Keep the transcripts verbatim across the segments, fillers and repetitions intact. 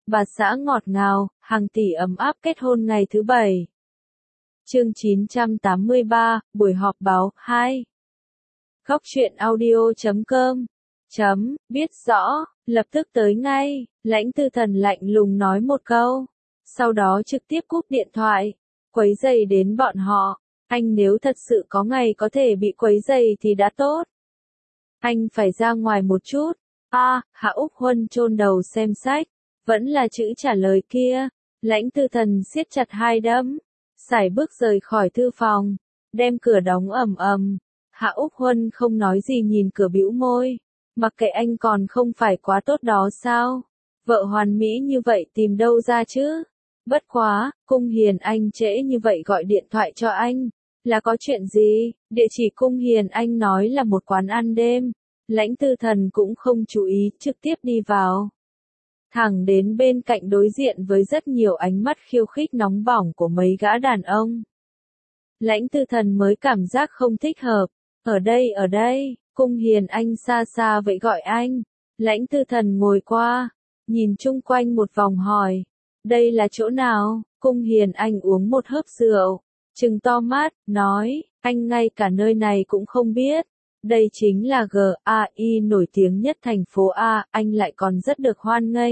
bà xã ngọt ngào, hàng tỷ ấm áp kết hôn ngày thứ bảy. Chương chín trăm tám mươi ba, buổi họp báo, hai. Góc truyện audio chấm com. Chấm, biết rõ, lập tức tới ngay, Lãnh Tư Thần lạnh lùng nói một câu. Sau đó trực tiếp cúp điện thoại, quấy rầy đến bọn họ. Anh nếu thật sự có ngày có thể bị quấy rầy thì đã tốt. Anh phải ra ngoài một chút. A, à, Hạ Úc Huân chôn đầu xem sách. Vẫn là chữ trả lời kia. Lãnh Tư Thần siết chặt hai đấm. Sải bước rời khỏi thư phòng. Đem cửa đóng ầm ầm. Hạ Úc Huân không nói gì nhìn cửa bĩu môi. Mặc kệ anh còn không phải quá tốt đó sao? Vợ hoàn mỹ như vậy tìm đâu ra chứ? Bất quá, Cung Hiền Anh trễ như vậy gọi điện thoại cho anh. Là có chuyện gì? Địa chỉ Cung Hiền Anh nói là một quán ăn đêm. Lãnh Tư Thần cũng không chú ý, trực tiếp đi vào. Thẳng đến bên cạnh đối diện với rất nhiều ánh mắt khiêu khích nóng bỏng của mấy gã đàn ông. Lãnh Tư Thần mới cảm giác không thích hợp. Ở đây ở đây, Cung Hiền Anh xa xa vậy gọi anh. Lãnh Tư Thần ngồi qua, nhìn chung quanh một vòng hỏi. Đây là chỗ nào? Cung Hiền Anh uống một hớp rượu, trừng to mắt, nói, anh ngay cả nơi này cũng không biết. Đây chính là giê a i nổi tiếng nhất thành phố A, anh lại còn rất được hoan nghênh.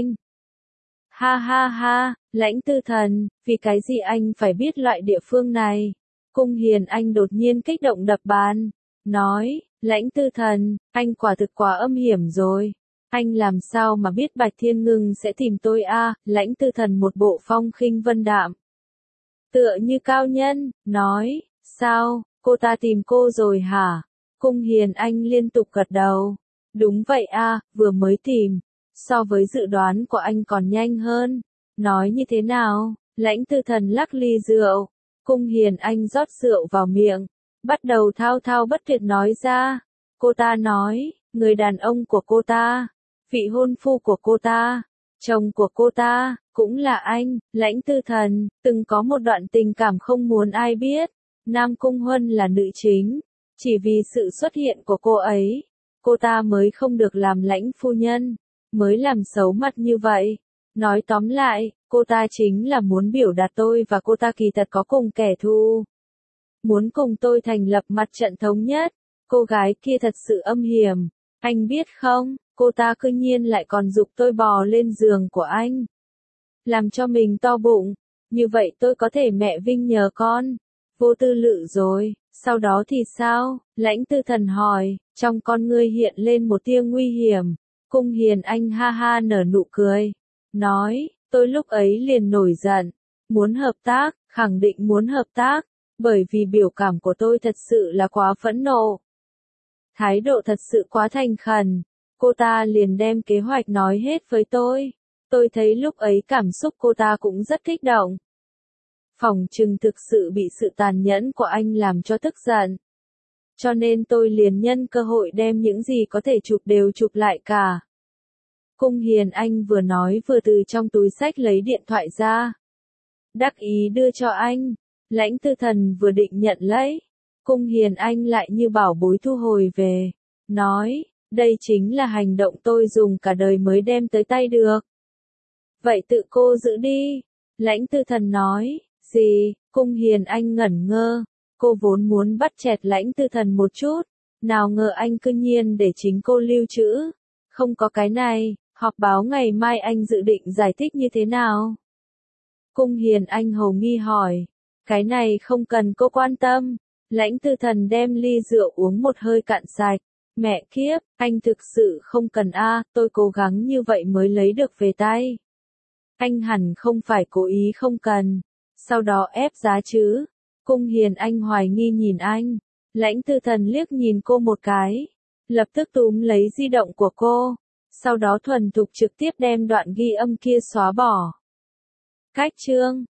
Ha ha ha, Lãnh Tư Thần, vì cái gì anh phải biết loại địa phương này? Cung Hiền Anh đột nhiên kích động đập bàn, nói, Lãnh Tư Thần, anh quả thực quá âm hiểm rồi. Anh làm sao mà biết Bạch Thiên Ngưng sẽ tìm tôi a? À? Lãnh Tư Thần một bộ phong khinh vân đạm. Tựa như cao nhân, nói, sao, cô ta tìm cô rồi hả? Cung Hiền Anh liên tục gật đầu. Đúng vậy a, à, vừa mới tìm. So với dự đoán của anh còn nhanh hơn. Nói như thế nào? Lãnh Tư Thần lắc ly rượu. Cung Hiền Anh rót rượu vào miệng. Bắt đầu thao thao bất tuyệt nói ra. Cô ta nói, người đàn ông của cô ta, vị hôn phu của cô ta, chồng của cô ta, cũng là anh. Lãnh Tư Thần, từng có một đoạn tình cảm không muốn ai biết. Nam Cung Huân là nữ chính. Chỉ vì sự xuất hiện của cô ấy, cô ta mới không được làm lãnh phu nhân, mới làm xấu mặt như vậy. Nói tóm lại, cô ta chính là muốn biểu đạt tôi và cô ta kỳ thật có cùng kẻ thù. Muốn cùng tôi thành lập mặt trận thống nhất. Cô gái kia thật sự âm hiểm. Anh biết không, cô ta cư nhiên lại còn giục tôi bò lên giường của anh. Làm cho mình to bụng. Như vậy tôi có thể mẹ vinh nhờ con. Vô tư lự rồi. Sau đó thì sao? Lãnh Tư Thần hỏi, trong con ngươi hiện lên một tia nguy hiểm. Cung Hiền Anh ha ha nở nụ cười. Nói, tôi lúc ấy liền nổi giận. Muốn hợp tác, khẳng định muốn hợp tác. Bởi vì biểu cảm của tôi thật sự là quá phẫn nộ. Thái độ thật sự quá thành khẩn. Cô ta liền đem kế hoạch nói hết với tôi. Tôi thấy lúc ấy cảm xúc cô ta cũng rất kích động. Phỏng chừng thực sự bị sự tàn nhẫn của anh làm cho tức giận. Cho nên tôi liền nhân cơ hội đem những gì có thể chụp đều chụp lại cả. Cung Hiền Anh vừa nói vừa từ trong túi xách lấy điện thoại ra. Đắc ý đưa cho anh. Lãnh Tư Thần vừa định nhận lấy. Cung Hiền Anh lại như bảo bối thu hồi về. Nói, đây chính là hành động tôi dùng cả đời mới đem tới tay được. Vậy tự cô giữ đi. Lãnh Tư Thần nói. Gì? Cung Hiền Anh ngẩn ngơ. Cô vốn muốn bắt chẹt Lãnh Tư Thần một chút. Nào ngờ anh cư nhiên để chính cô lưu trữ. Không có cái này, họp báo ngày mai anh dự định giải thích như thế nào? Cung Hiền Anh hầu nghi hỏi. Cái này không cần cô quan tâm. Lãnh Tư Thần đem ly rượu uống một hơi cạn sạch. Mẹ kiếp, anh thực sự không cần a, à, tôi cố gắng như vậy mới lấy được về tay. Anh hẳn không phải cố ý không cần. Sau đó ép giá chứ. Cung Hiền Anh hoài nghi nhìn anh. Lãnh Tư Thần liếc nhìn cô một cái. Lập tức túm lấy di động của cô. Sau đó thuần thục trực tiếp đem đoạn ghi âm kia xóa bỏ. Cách chương